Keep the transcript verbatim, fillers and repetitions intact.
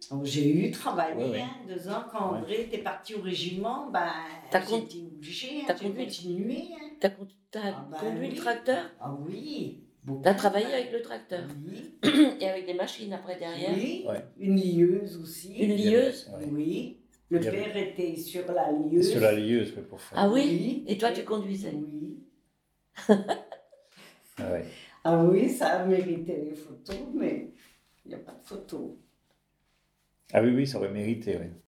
Oh, j'ai eu travaillé Ouais, ouais. hein, deux ans quand Ouais. André était parti au régiment, ben, T'as con- j'étais obligée, hein, t'as j'ai conduit- continué. Hein. T'as, con- t'as Ah ben conduit oui. le tracteur? Ah oui. Beaucoup, T'as travaillé ben, avec le tracteur? Oui. Et avec des machines après derrière? Oui. Ouais. Une lieuse aussi. Une lieuse? Ouais. Oui. Le Il y avait- père était sur la lieuse. Sur la lieuse, ouais, pour faire. Ah oui? Oui. Et toi, tu conduisais? Oui. Ah ouais. Ah oui, ça a mérité les photos, mais il n'y a pas de photos. Ah oui, oui, ça aurait mérité, oui.